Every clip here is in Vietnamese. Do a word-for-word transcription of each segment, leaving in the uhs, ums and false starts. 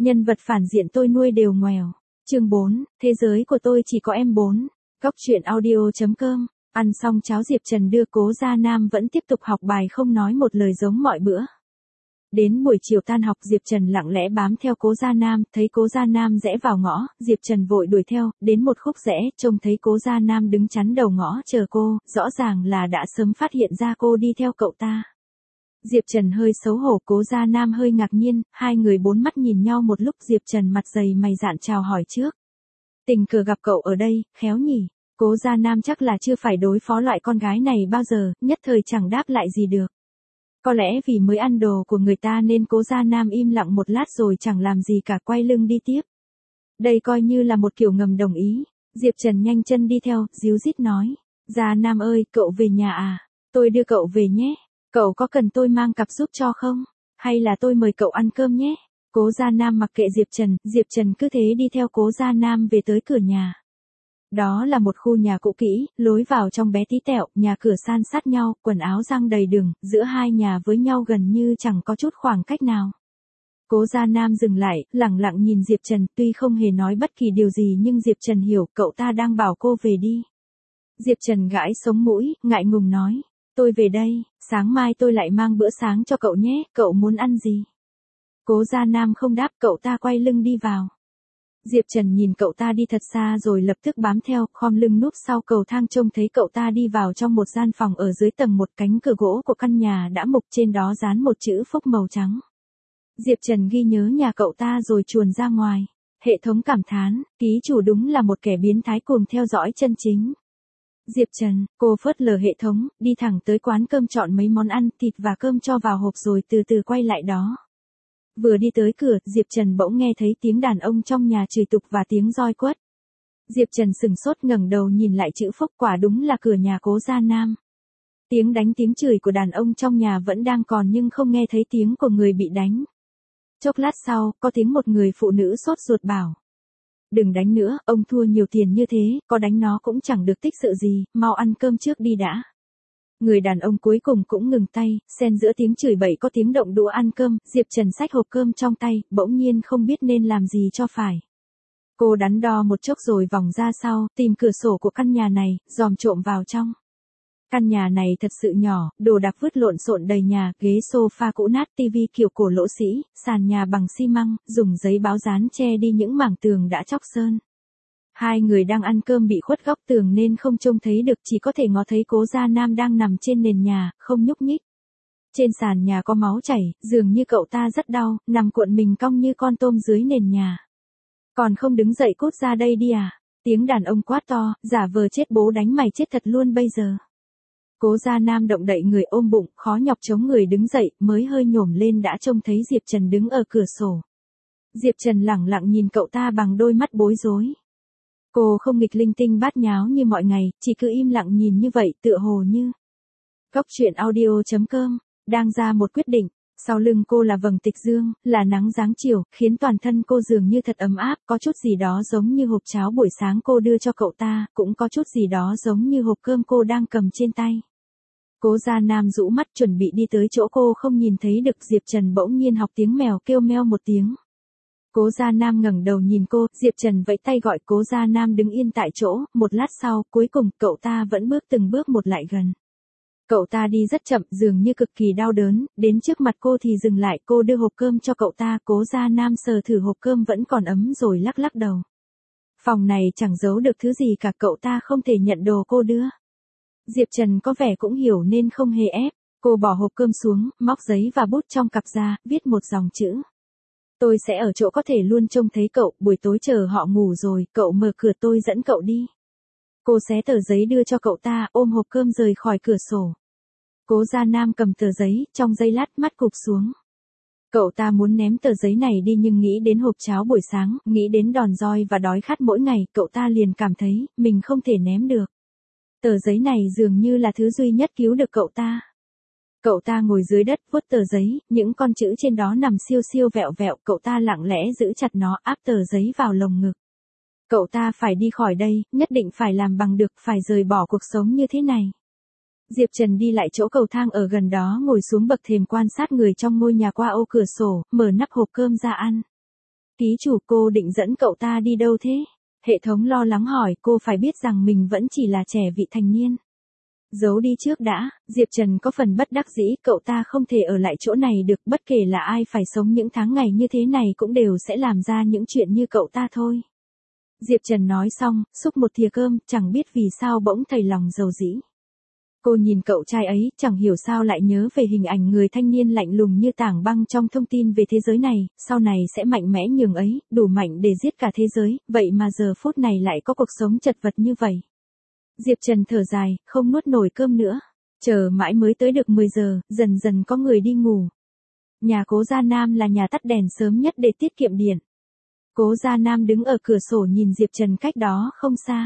Nhân vật phản diện tôi nuôi đều ngoèo. Chương bốn, thế giới của tôi chỉ có em bốn. Góc truyện audio chấm com. Ăn xong cháo Diệp Trần đưa Cố Gia Nam vẫn tiếp tục học bài không nói một lời giống mọi bữa. Đến buổi chiều tan học Diệp Trần lặng lẽ bám theo Cố Gia Nam, thấy Cố Gia Nam rẽ vào ngõ, Diệp Trần vội đuổi theo, đến một khúc rẽ, trông thấy Cố Gia Nam đứng chắn đầu ngõ chờ cô, rõ ràng là đã sớm phát hiện ra cô đi theo cậu ta. Diệp Trần hơi xấu hổ, Cố Gia Nam hơi ngạc nhiên, hai người bốn mắt nhìn nhau một lúc. Diệp Trần mặt dày mày dạn chào hỏi trước. Tình cờ gặp cậu ở đây, khéo nhỉ. Cố Gia Nam chắc là chưa phải đối phó loại con gái này bao giờ, nhất thời chẳng đáp lại gì được. Có lẽ vì mới ăn đồ của người ta nên Cố Gia Nam im lặng một lát rồi chẳng làm gì cả, quay lưng đi tiếp. Đây coi như là một kiểu ngầm đồng ý. Diệp Trần nhanh chân đi theo, díu dít nói. Gia Nam ơi, cậu về nhà à? Tôi đưa cậu về nhé. Cậu có cần tôi mang cặp giúp cho không? Hay là tôi mời cậu ăn cơm nhé? Cố Gia Nam mặc kệ Diệp Trần, Diệp Trần cứ thế đi theo Cố Gia Nam về tới cửa nhà. Đó là một khu nhà cũ kỹ, lối vào trong bé tí tẹo, nhà cửa san sát nhau, quần áo giăng đầy đường, giữa hai nhà với nhau gần như chẳng có chút khoảng cách nào. Cố Gia Nam dừng lại, lặng lặng nhìn Diệp Trần, tuy không hề nói bất kỳ điều gì nhưng Diệp Trần hiểu, cậu ta đang bảo cô về đi. Diệp Trần gãi sống mũi, ngại ngùng nói. Tôi về đây, sáng mai tôi lại mang bữa sáng cho cậu nhé, cậu muốn ăn gì? Cố Gia Nam không đáp, cậu ta quay lưng đi vào. Diệp Trần nhìn cậu ta đi thật xa rồi lập tức bám theo, khom lưng núp sau cầu thang trông thấy cậu ta đi vào trong một gian phòng ở dưới tầng một, cánh cửa gỗ của căn nhà đã mục, trên đó dán một chữ phúc màu trắng. Diệp Trần ghi nhớ nhà cậu ta rồi chuồn ra ngoài. Hệ thống cảm thán, ký chủ đúng là một kẻ biến thái cuồng theo dõi chân chính. Diệp Trần, cô phớt lờ hệ thống, đi thẳng tới quán cơm chọn mấy món ăn, thịt và cơm cho vào hộp rồi từ từ quay lại đó. Vừa đi tới cửa, Diệp Trần bỗng nghe thấy tiếng đàn ông trong nhà chửi tục và tiếng roi quất. Diệp Trần sừng sốt ngẩng đầu nhìn lại chữ phúc, quả đúng là cửa nhà Cố Gia Nam. Tiếng đánh tiếng chửi của đàn ông trong nhà vẫn đang còn nhưng không nghe thấy tiếng của người bị đánh. Chốc lát sau, có tiếng một người phụ nữ sốt ruột bảo. Đừng đánh nữa, ông thua nhiều tiền như thế, có đánh nó cũng chẳng được tích sự gì, mau ăn cơm trước đi đã. Người đàn ông cuối cùng cũng ngừng tay, xen giữa tiếng chửi bậy có tiếng động đũa ăn cơm, Diệp Trần xách hộp cơm trong tay, bỗng nhiên không biết nên làm gì cho phải. Cô đắn đo một chốc rồi vòng ra sau, tìm cửa sổ của căn nhà này, dòm trộm vào trong. Căn nhà này thật sự nhỏ, đồ đạc vứt lộn xộn đầy nhà, ghế sofa cũ nát, tivi kiểu cổ lỗ sĩ, sàn nhà bằng xi măng, dùng giấy báo dán che đi những mảng tường đã chóc sơn. Hai người đang ăn cơm bị khuất góc tường nên không trông thấy được, chỉ có thể ngó thấy Cố Gia Nam đang nằm trên nền nhà, không nhúc nhích. Trên sàn nhà có máu chảy, dường như cậu ta rất đau, nằm cuộn mình cong như con tôm dưới nền nhà. Còn không đứng dậy cút ra đây đi à? Tiếng đàn ông quát to, giả vờ chết bố đánh mày chết thật luôn bây giờ. Cố Gia Nam động đậy người ôm bụng, khó nhọc chống người đứng dậy, mới hơi nhổm lên đã trông thấy Diệp Trần đứng ở cửa sổ. Diệp Trần lẳng lặng nhìn cậu ta bằng đôi mắt bối rối. Cô không nghịch linh tinh bát nháo như mọi ngày, chỉ cứ im lặng nhìn như vậy, tựa hồ như. Góc truyện audio chấm com, đang ra một quyết định. Sau lưng cô là vầng tịch dương, là nắng giáng chiều, khiến toàn thân cô dường như thật ấm áp, có chút gì đó giống như hộp cháo buổi sáng cô đưa cho cậu ta, cũng có chút gì đó giống như hộp cơm cô đang cầm trên tay. Cố Gia Nam rũ mắt chuẩn bị đi tới chỗ cô không nhìn thấy được, Diệp Trần bỗng nhiên học tiếng mèo kêu meo một tiếng. Cố Gia Nam ngẩng đầu nhìn cô, Diệp Trần vẫy tay gọi Cố Gia Nam đứng yên tại chỗ, một lát sau, cuối cùng, cậu ta vẫn bước từng bước một lại gần. Cậu ta đi rất chậm, dường như cực kỳ đau đớn, đến trước mặt cô thì dừng lại, cô đưa hộp cơm cho cậu ta, Cố Gia Nam sờ thử hộp cơm vẫn còn ấm rồi lắc lắc đầu. Phòng này chẳng giấu được thứ gì cả, cậu ta không thể nhận đồ cô đưa. Diệp Trần có vẻ cũng hiểu nên không hề ép, cô bỏ hộp cơm xuống, móc giấy và bút trong cặp ra, viết một dòng chữ. Tôi sẽ ở chỗ có thể luôn trông thấy cậu, buổi tối chờ họ ngủ rồi, cậu mở cửa tôi dẫn cậu đi. Cô xé tờ giấy đưa cho cậu ta, ôm hộp cơm rời khỏi cửa sổ. Cố Gia Nam cầm tờ giấy, trong giây lát mắt cụp xuống. Cậu ta muốn ném tờ giấy này đi nhưng nghĩ đến hộp cháo buổi sáng, nghĩ đến đòn roi và đói khát mỗi ngày, cậu ta liền cảm thấy, mình không thể ném được. Tờ giấy này dường như là thứ duy nhất cứu được cậu ta. Cậu ta ngồi dưới đất, vuốt tờ giấy, những con chữ trên đó nằm siêu siêu vẹo vẹo, cậu ta lặng lẽ giữ chặt nó, áp tờ giấy vào lồng ngực. Cậu ta phải đi khỏi đây, nhất định phải làm bằng được, phải rời bỏ cuộc sống như thế này. Diệp Trần đi lại chỗ cầu thang ở gần đó, ngồi xuống bậc thềm quan sát người trong ngôi nhà qua ô cửa sổ, mở nắp hộp cơm ra ăn. Ký chủ, cô định dẫn cậu ta đi đâu thế? Hệ thống lo lắng hỏi. Cô phải biết rằng mình vẫn chỉ là trẻ vị thành niên. Giấu đi trước đã. Diệp Trần có phần bất đắc dĩ. Cậu ta không thể ở lại chỗ này được. Bất kể là ai phải sống những tháng ngày như thế này cũng đều sẽ làm ra những chuyện như cậu ta thôi. Diệp Trần nói xong, xúc một thìa cơm, chẳng biết vì sao bỗng thấy lòng dầu dĩ. Cô nhìn cậu trai ấy, chẳng hiểu sao lại nhớ về hình ảnh người thanh niên lạnh lùng như tảng băng trong thông tin về thế giới này, sau này sẽ mạnh mẽ nhường ấy, đủ mạnh để giết cả thế giới, vậy mà giờ phút này lại có cuộc sống chật vật như vậy. Diệp Trần thở dài, không nuốt nổi cơm nữa. Chờ mãi mới tới được mười giờ, dần dần có người đi ngủ. Nhà Cố Gia Nam là nhà tắt đèn sớm nhất để tiết kiệm điện. Cố Gia Nam đứng ở cửa sổ nhìn Diệp Trần cách đó không xa.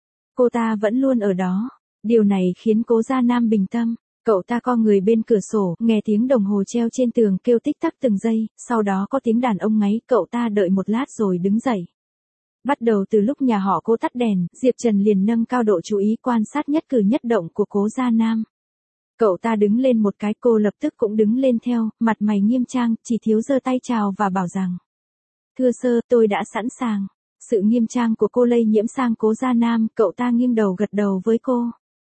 Cô ta vẫn luôn ở đó. Điều này khiến Cố Gia Nam bình tâm. Cậu ta co người bên cửa sổ, nghe tiếng đồng hồ treo trên tường kêu tích tắc từng giây, sau đó có tiếng đàn ông ngáy, cậu ta đợi một lát rồi đứng dậy. Bắt đầu từ lúc nhà họ Cố tắt đèn, Diệp Trần liền nâng cao độ chú ý quan sát nhất cử nhất động của Cố Gia Nam. Cậu ta đứng lên một cái, cô lập tức cũng đứng lên theo, mặt mày nghiêm trang, chỉ thiếu giơ tay chào và bảo rằng: "Thưa sơ, tôi đã sẵn sàng." Sự nghiêm trang của cô lây nhiễm sang Cố Gia Nam, cậu ta nghiêng đầu gật đầu với cô.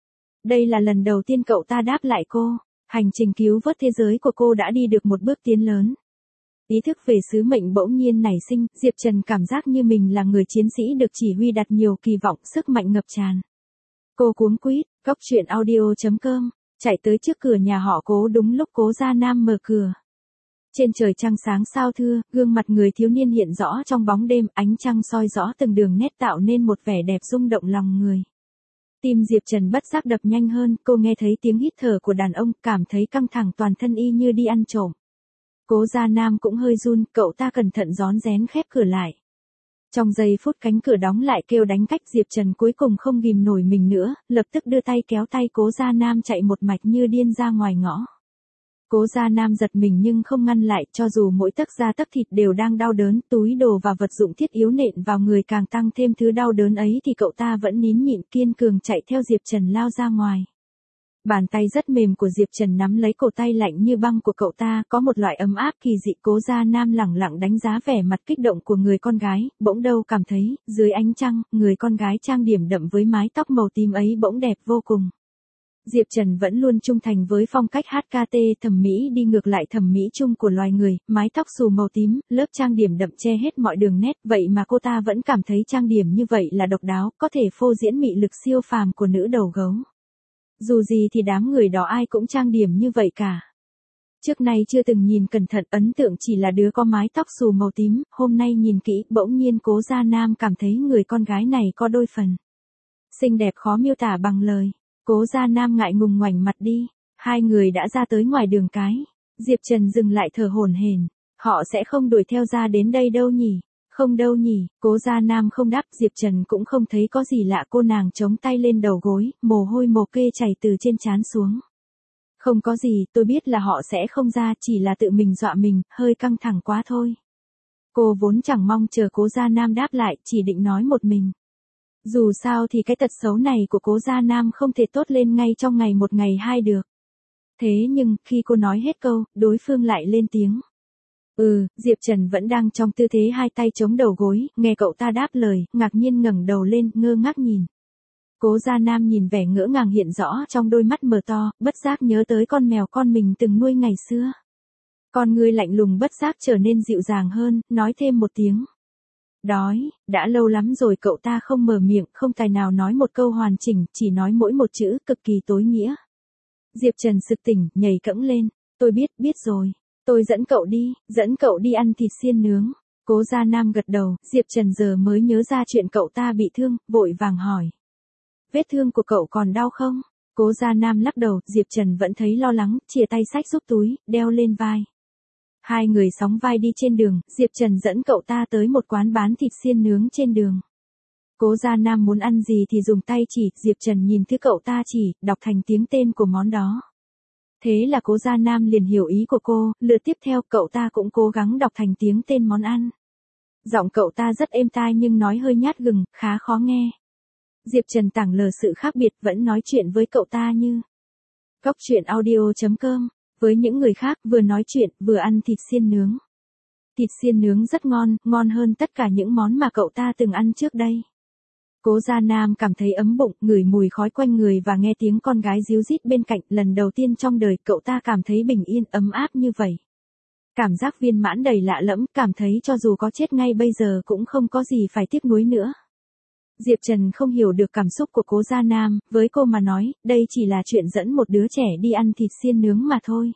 Đây là lần đầu tiên cậu ta đáp lại cô. Hành trình cứu vớt thế giới của cô đã đi được một bước tiến lớn. Ý thức về sứ mệnh bỗng nhiên nảy sinh, Diệp Trần cảm giác như mình là người chiến sĩ được chỉ huy đặt nhiều kỳ vọng, sức mạnh ngập tràn. Cô cuống quýt, góc truyện audio chấm com, chạy tới trước cửa nhà họ Cố đúng lúc Cố Gia Nam mở cửa. Trên trời trăng sáng sao thưa, gương mặt người thiếu niên hiện rõ trong bóng đêm, ánh trăng soi rõ từng đường nét tạo nên một vẻ đẹp rung động lòng người. Tim Diệp Trần bất giác đập nhanh hơn, cô nghe thấy tiếng hít thở của đàn ông, cảm thấy căng thẳng toàn thân y như đi ăn trộm. Cố Gia Nam cũng hơi run, cậu ta cẩn thận rón rén khép cửa lại. Trong giây phút cánh cửa đóng lại kêu đánh cách, Diệp Trần cuối cùng không ghìm nổi mình nữa, lập tức đưa tay kéo tay Cố Gia Nam chạy một mạch như điên ra ngoài ngõ. Cố Gia Nam giật mình nhưng không ngăn lại, cho dù mỗi tấc da tấc thịt đều đang đau đớn, túi đồ và vật dụng thiết yếu nện vào người càng tăng thêm thứ đau đớn ấy thì cậu ta vẫn nín nhịn kiên cường chạy theo Diệp Trần lao ra ngoài. Bàn tay rất mềm của Diệp Trần nắm lấy cổ tay lạnh như băng của cậu ta, có một loại ấm áp kỳ dị. Cố Gia Nam lẳng lặng đánh giá vẻ mặt kích động của người con gái, bỗng đâu cảm thấy, dưới ánh trăng, người con gái trang điểm đậm với mái tóc màu tím ấy bỗng đẹp vô cùng. Diệp Trần vẫn luôn trung thành với phong cách hát ca tê thẩm mỹ đi ngược lại thẩm mỹ chung của loài người, mái tóc xù màu tím, lớp trang điểm đậm che hết mọi đường nét, vậy mà cô ta vẫn cảm thấy trang điểm như vậy là độc đáo, có thể phô diễn mị lực siêu phàm của nữ đầu gấu. Dù gì thì đám người đó ai cũng trang điểm như vậy cả. Trước nay chưa từng nhìn cẩn thận, ấn tượng chỉ là đứa có mái tóc xù màu tím, hôm nay nhìn kỹ, bỗng nhiên Cố Gia Nam cảm thấy người con gái này có đôi phần xinh đẹp khó miêu tả bằng lời. Cố Gia Nam ngại ngùng ngoảnh mặt đi. Hai người đã ra tới ngoài đường cái. Diệp Trần dừng lại thở hổn hển. Họ sẽ không đuổi theo ra đến đây đâu nhỉ? Không đâu nhỉ? Cố Gia Nam không đáp, Diệp Trần cũng không thấy có gì lạ, cô nàng chống tay lên đầu gối, mồ hôi mồ kê chảy từ trên trán xuống. Không có gì, tôi biết là họ sẽ không ra, chỉ là tự mình dọa mình, hơi căng thẳng quá thôi. Cô vốn chẳng mong chờ Cố Gia Nam đáp lại, chỉ định nói một mình. Dù sao thì cái tật xấu này của Cố Gia Nam không thể tốt lên ngay trong ngày một ngày hai được. Thế nhưng, khi cô nói hết câu, đối phương lại lên tiếng. Ừ, Diệp Trần vẫn đang trong tư thế hai tay chống đầu gối, nghe cậu ta đáp lời, ngạc nhiên ngẩng đầu lên, ngơ ngác nhìn. Cố Gia Nam nhìn vẻ ngỡ ngàng hiện rõ trong đôi mắt mờ to, bất giác nhớ tới con mèo con mình từng nuôi ngày xưa. Con ngươi lạnh lùng bất giác trở nên dịu dàng hơn, nói thêm một tiếng. Đói, đã lâu lắm rồi cậu ta không mở miệng, không tài nào nói một câu hoàn chỉnh, chỉ nói mỗi một chữ, cực kỳ tối nghĩa. Diệp Trần sực tỉnh, nhảy cẫng lên. Tôi biết, biết rồi. Tôi dẫn cậu đi, dẫn cậu đi ăn thịt xiên nướng. Cố Gia Nam gật đầu, Diệp Trần giờ mới nhớ ra chuyện cậu ta bị thương, vội vàng hỏi. Vết thương của cậu còn đau không? Cố Gia Nam lắc đầu, Diệp Trần vẫn thấy lo lắng, chìa tay xách giúp túi, đeo lên vai. Hai người sóng vai đi trên đường, Diệp Trần dẫn cậu ta tới một quán bán thịt xiên nướng trên đường. Cố Gia Nam muốn ăn gì thì dùng tay chỉ, Diệp Trần nhìn thứ cậu ta chỉ, đọc thành tiếng tên của món đó. Thế là Cố Gia Nam liền hiểu ý của cô, lượt tiếp theo cậu ta cũng cố gắng đọc thành tiếng tên món ăn. Giọng cậu ta rất êm tai nhưng nói hơi nhát gừng, khá khó nghe. Diệp Trần tảng lờ sự khác biệt vẫn nói chuyện với cậu ta như. Góc truyện audio chấm com, với những người khác vừa nói chuyện vừa ăn thịt xiên nướng. Thịt xiên nướng rất ngon, ngon hơn tất cả những món mà cậu ta từng ăn trước đây. Cố Gia Nam cảm thấy ấm bụng, ngửi mùi khói quanh người và nghe tiếng con gái ríu rít bên cạnh, lần đầu tiên trong đời cậu ta cảm thấy bình yên, ấm áp như vậy. Cảm giác viên mãn đầy lạ lẫm, cảm thấy cho dù có chết ngay bây giờ cũng không có gì phải tiếc nuối nữa. Diệp Trần không hiểu được cảm xúc của Cố Gia Nam, với cô mà nói, đây chỉ là chuyện dẫn một đứa trẻ đi ăn thịt xiên nướng mà thôi.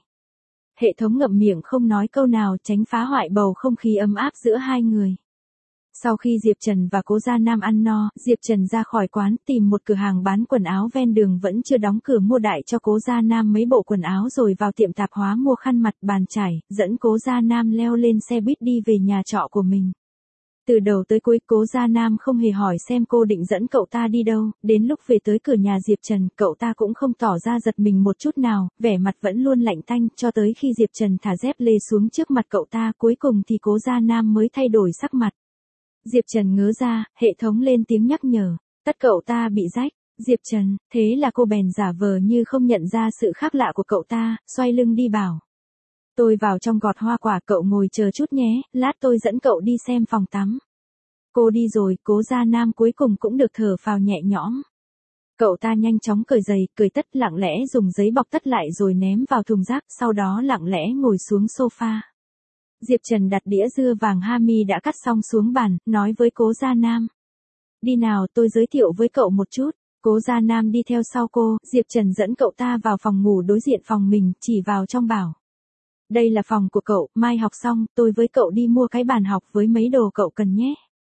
Hệ thống ngậm miệng không nói câu nào, tránh phá hoại bầu không khí ấm áp giữa hai người. Sau khi Diệp Trần và Cố Gia Nam ăn no, Diệp Trần ra khỏi quán, tìm một cửa hàng bán quần áo ven đường vẫn chưa đóng cửa, mua đại cho Cố Gia Nam mấy bộ quần áo rồi vào tiệm tạp hóa mua khăn mặt, bàn chải, dẫn Cố Gia Nam leo lên xe buýt đi về nhà trọ của mình. Từ đầu tới cuối Cố Gia Nam không hề hỏi xem cô định dẫn cậu ta đi đâu, đến lúc về tới cửa nhà Diệp Trần, cậu ta cũng không tỏ ra giật mình một chút nào, vẻ mặt vẫn luôn lạnh tanh, cho tới khi Diệp Trần thả dép lê xuống trước mặt cậu ta, cuối cùng thì Cố Gia Nam mới thay đổi sắc mặt. Diệp Trần ngớ ra, hệ thống lên tiếng nhắc nhở, tất cậu ta bị rách. Diệp Trần, thế là cô bèn giả vờ như không nhận ra sự khác lạ của cậu ta, xoay lưng đi bảo. Tôi vào trong gọt hoa quả, cậu ngồi chờ chút nhé, lát tôi dẫn cậu đi xem phòng tắm. Cô đi rồi, Cố Gia Nam cuối cùng cũng được thở phào nhẹ nhõm. Cậu ta nhanh chóng cởi giày, cởi tất, lặng lẽ dùng giấy bọc tất lại rồi ném vào thùng rác, sau đó lặng lẽ ngồi xuống sofa. Diệp Trần đặt đĩa dưa vàng Hami đã cắt xong xuống bàn, nói với Cố Gia Nam. Đi nào, tôi giới thiệu với cậu một chút. Cố Gia Nam đi theo sau cô, Diệp Trần dẫn cậu ta vào phòng ngủ đối diện phòng mình, chỉ vào trong bảo. Đây là phòng của cậu, mai học xong, tôi với cậu đi mua cái bàn học với mấy đồ cậu cần nhé.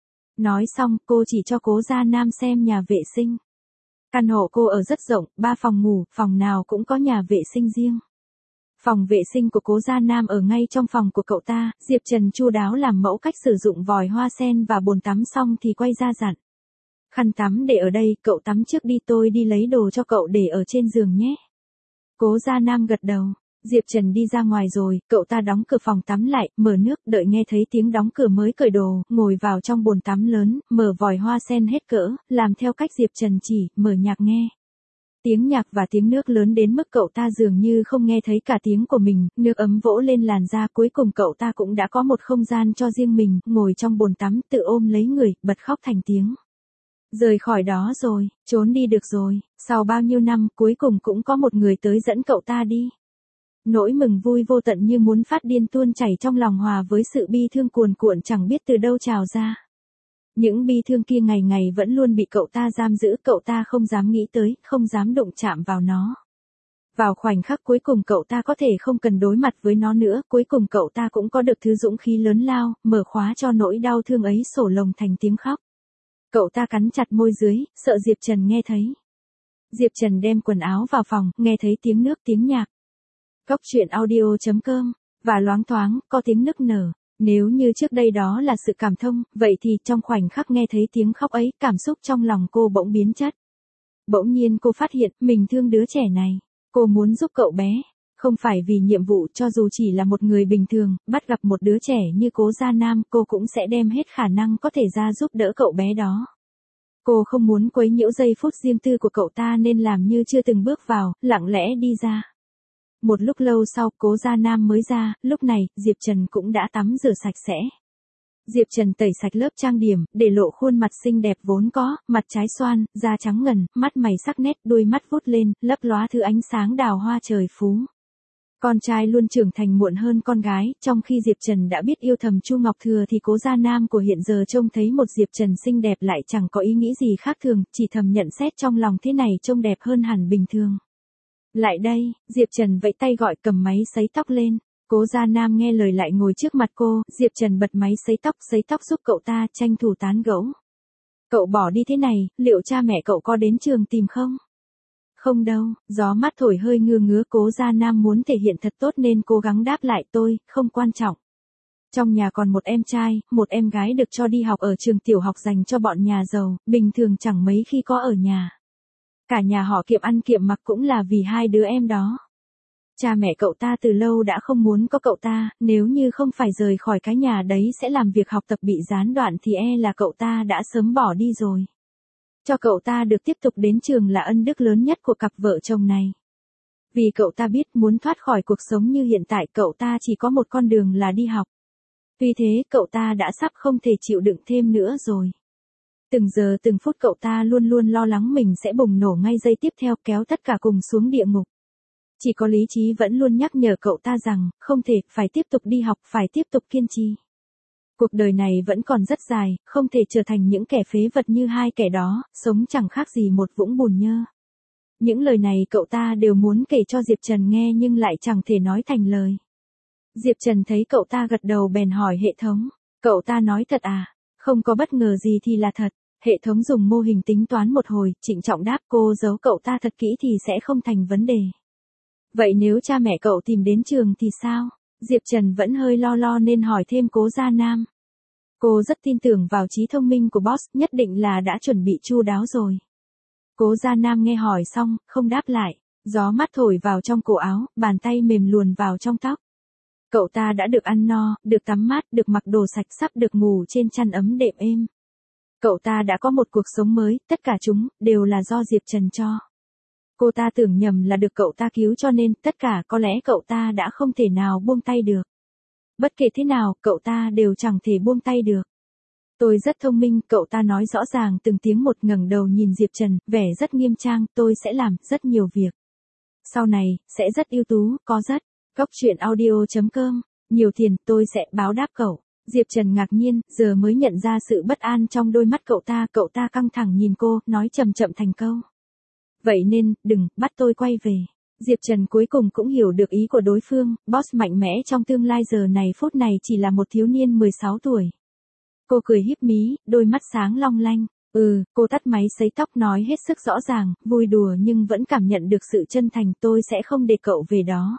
Nói xong, cô chỉ cho Cố Gia Nam xem nhà vệ sinh. Căn hộ cô ở rất rộng, ba phòng ngủ, phòng nào cũng có nhà vệ sinh riêng. Phòng vệ sinh của Cố Gia Nam ở ngay trong phòng của cậu ta, Diệp Trần chu đáo làm mẫu cách sử dụng vòi hoa sen và bồn tắm xong thì quay ra dặn. Khăn tắm để ở đây, cậu tắm trước đi, tôi đi lấy đồ cho cậu để ở trên giường nhé. Cố Gia Nam gật đầu. Diệp Trần đi ra ngoài rồi, cậu ta đóng cửa phòng tắm lại, mở nước, đợi nghe thấy tiếng đóng cửa mới cởi đồ, ngồi vào trong bồn tắm lớn, mở vòi hoa sen hết cỡ, làm theo cách Diệp Trần chỉ, mở nhạc nghe. Tiếng nhạc và tiếng nước lớn đến mức cậu ta dường như không nghe thấy cả tiếng của mình, nước ấm vỗ lên làn da, cuối cùng cậu ta cũng đã có một không gian cho riêng mình, ngồi trong bồn tắm, tự ôm lấy người, bật khóc thành tiếng. Rời khỏi đó rồi, trốn đi được rồi, sau bao nhiêu năm, cuối cùng cũng có một người tới dẫn cậu ta đi. Nỗi mừng vui vô tận như muốn phát điên tuôn chảy trong lòng hòa với sự bi thương cuồn cuộn chẳng biết từ đâu trào ra. Những bi thương kia ngày ngày vẫn luôn bị cậu ta giam giữ, cậu ta không dám nghĩ tới, không dám đụng chạm vào nó. Vào khoảnh khắc cuối cùng cậu ta có thể không cần đối mặt với nó nữa, cuối cùng cậu ta cũng có được thứ dũng khí lớn lao, mở khóa cho nỗi đau thương ấy sổ lồng thành tiếng khóc. Cậu ta cắn chặt môi dưới, sợ Diệp Trần nghe thấy. Diệp Trần đem quần áo vào phòng, nghe thấy tiếng nước tiếng nhạc. Góc truyện audio chấm com, và loáng thoáng, có tiếng nức nở. Nếu như trước đây đó là sự cảm thông, vậy thì trong khoảnh khắc nghe thấy tiếng khóc ấy, cảm xúc trong lòng cô bỗng biến chất. Bỗng nhiên cô phát hiện, mình thương đứa trẻ này. Cô muốn giúp cậu bé. Không phải vì nhiệm vụ, cho dù chỉ là một người bình thường, bắt gặp một đứa trẻ như Cố Gia Nam, cô cũng sẽ đem hết khả năng có thể ra giúp đỡ cậu bé đó. Cô không muốn quấy nhiễu giây phút riêng tư của cậu ta nên làm như chưa từng bước vào, lặng lẽ đi ra. Một lúc lâu sau, Cố Gia Nam mới ra, lúc này, Diệp Trần cũng đã tắm rửa sạch sẽ. Diệp Trần tẩy sạch lớp trang điểm, để lộ khuôn mặt xinh đẹp vốn có, mặt trái xoan, da trắng ngần, mắt mày sắc nét, đuôi mắt vút lên, lấp lóa thứ ánh sáng đào hoa trời phú. Con trai luôn trưởng thành muộn hơn con gái, trong khi Diệp Trần đã biết yêu thầm Chu Ngọc Thừa thì Cố Gia Nam của hiện giờ trông thấy một Diệp Trần xinh đẹp lại chẳng có ý nghĩ gì khác thường, chỉ thầm nhận xét trong lòng thế này trông đẹp hơn hẳn bình thường. Lại đây, Diệp Trần vẫy tay gọi cầm máy sấy tóc lên. Cố Gia Nam nghe lời lại ngồi trước mặt cô, Diệp Trần bật máy sấy tóc, sấy tóc giúp cậu ta, tranh thủ tán gẫu. Cậu bỏ đi thế này, liệu cha mẹ cậu có đến trường tìm không? Không đâu, gió mát thổi hơi ngưa ngứa, Cố Gia Nam muốn thể hiện thật tốt nên cố gắng đáp lại, tôi, không quan trọng. Trong nhà còn một em trai, một em gái được cho đi học ở trường tiểu học dành cho bọn nhà giàu, bình thường chẳng mấy khi có ở nhà. Cả nhà họ kiệm ăn kiệm mặc cũng là vì hai đứa em đó. Cha mẹ cậu ta từ lâu đã không muốn có cậu ta, nếu như không phải rời khỏi cái nhà đấy sẽ làm việc học tập bị gián đoạn thì e là cậu ta đã sớm bỏ đi rồi. Cho cậu ta được tiếp tục đến trường là ân đức lớn nhất của cặp vợ chồng này. Vì cậu ta biết muốn thoát khỏi cuộc sống như hiện tại cậu ta chỉ có một con đường là đi học. Tuy thế, cậu ta đã sắp không thể chịu đựng thêm nữa rồi. Từng giờ từng phút cậu ta luôn luôn lo lắng mình sẽ bùng nổ ngay giây tiếp theo, kéo tất cả cùng xuống địa ngục. Chỉ có lý trí vẫn luôn nhắc nhở cậu ta rằng, không thể, phải tiếp tục đi học, phải tiếp tục kiên trì. Cuộc đời này vẫn còn rất dài, không thể trở thành những kẻ phế vật như hai kẻ đó, sống chẳng khác gì một vũng bùn nhơ. Những lời này cậu ta đều muốn kể cho Diệp Trần nghe nhưng lại chẳng thể nói thành lời. Diệp Trần thấy cậu ta gật đầu bèn hỏi hệ thống. Cậu ta nói thật à? Không có bất ngờ gì thì là thật. Hệ thống dùng mô hình tính toán một hồi, trịnh trọng đáp cô giấu cậu ta thật kỹ thì sẽ không thành vấn đề. Vậy nếu cha mẹ cậu tìm đến trường thì sao? Diệp Trần vẫn hơi lo lo nên hỏi thêm Cố Gia Nam. Cô rất tin tưởng vào trí thông minh của boss, nhất định là đã chuẩn bị chu đáo rồi. Cố Gia Nam nghe hỏi xong, không đáp lại. Gió mát thổi vào trong cổ áo, bàn tay mềm luồn vào trong tóc. Cậu ta đã được ăn no, được tắm mát, được mặc đồ sạch, sắp được ngủ trên chăn ấm đệm êm. Cậu ta đã có một cuộc sống mới, tất cả chúng, đều là do Diệp Trần cho. Cô ta tưởng nhầm là được cậu ta cứu cho nên, tất cả có lẽ cậu ta đã không thể nào buông tay được. Bất kể thế nào, cậu ta đều chẳng thể buông tay được. Tôi rất thông minh, cậu ta nói rõ ràng từng tiếng một, ngẩng đầu nhìn Diệp Trần, vẻ rất nghiêm trang, tôi sẽ làm rất nhiều việc. Sau này, sẽ rất ưu tú, có rất. Góc truyện audio chấm com, nhiều tiền, tôi sẽ báo đáp cậu. Diệp Trần ngạc nhiên, giờ mới nhận ra sự bất an trong đôi mắt cậu ta, cậu ta căng thẳng nhìn cô, nói chậm chậm thành câu. Vậy nên, đừng, bắt tôi quay về. Diệp Trần cuối cùng cũng hiểu được ý của đối phương, boss mạnh mẽ trong tương lai giờ này phút này chỉ là một thiếu niên mười sáu tuổi. Cô cười híp mí, đôi mắt sáng long lanh. Ừ, cô tắt máy sấy tóc nói hết sức rõ ràng, vui đùa nhưng vẫn cảm nhận được sự chân thành, tôi sẽ không để cậu về đó.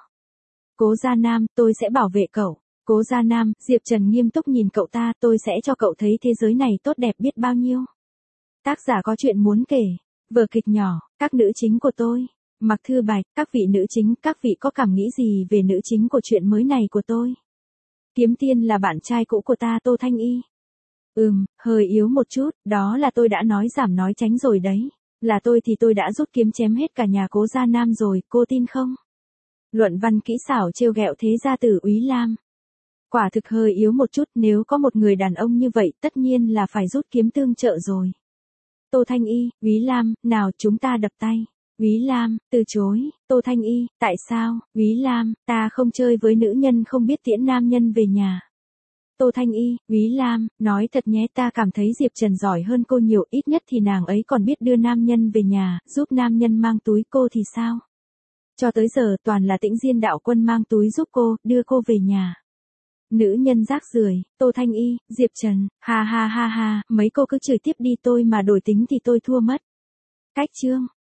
Cố Gia Nam, tôi sẽ bảo vệ cậu. Cố Gia Nam, Diệp Trần nghiêm túc nhìn cậu ta, tôi sẽ cho cậu thấy thế giới này tốt đẹp biết bao nhiêu. Tác giả có chuyện muốn kể. Vở kịch nhỏ, các nữ chính của tôi. Mạc Thư Bạch, các vị nữ chính, các vị có cảm nghĩ gì về nữ chính của chuyện mới này của tôi? Kiếm Tiên là bạn trai cũ của ta Tô Thanh Y. Ừm, hơi yếu một chút, đó là tôi đã nói giảm nói tránh rồi đấy. Là tôi thì tôi đã rút kiếm chém hết cả nhà Cố Gia Nam rồi, cô tin không? Luận văn kỹ xảo trêu ghẹo thế gia tử Úy Lam. Quả thực hơi yếu một chút, nếu có một người đàn ông như vậy, tất nhiên là phải rút kiếm tương trợ rồi. Tô Thanh Y, Úy Lam, nào chúng ta đập tay. Úy Lam, từ chối. Tô Thanh Y, tại sao? Úy Lam, ta không chơi với nữ nhân không biết tiễn nam nhân về nhà. Tô Thanh Y, Úy Lam, nói thật nhé, ta cảm thấy Diệp Trần giỏi hơn cô nhiều, ít nhất thì nàng ấy còn biết đưa nam nhân về nhà, giúp nam nhân mang túi, cô thì sao? Cho tới giờ toàn là Tĩnh Diên đạo quân mang túi giúp cô, đưa cô về nhà. Nữ nhân rác rưởi. Tô Thanh Y, Diệp Trần, ha ha ha ha, mấy cô cứ chửi tiếp đi, tôi mà đổi tính thì tôi thua mất. Cách chương.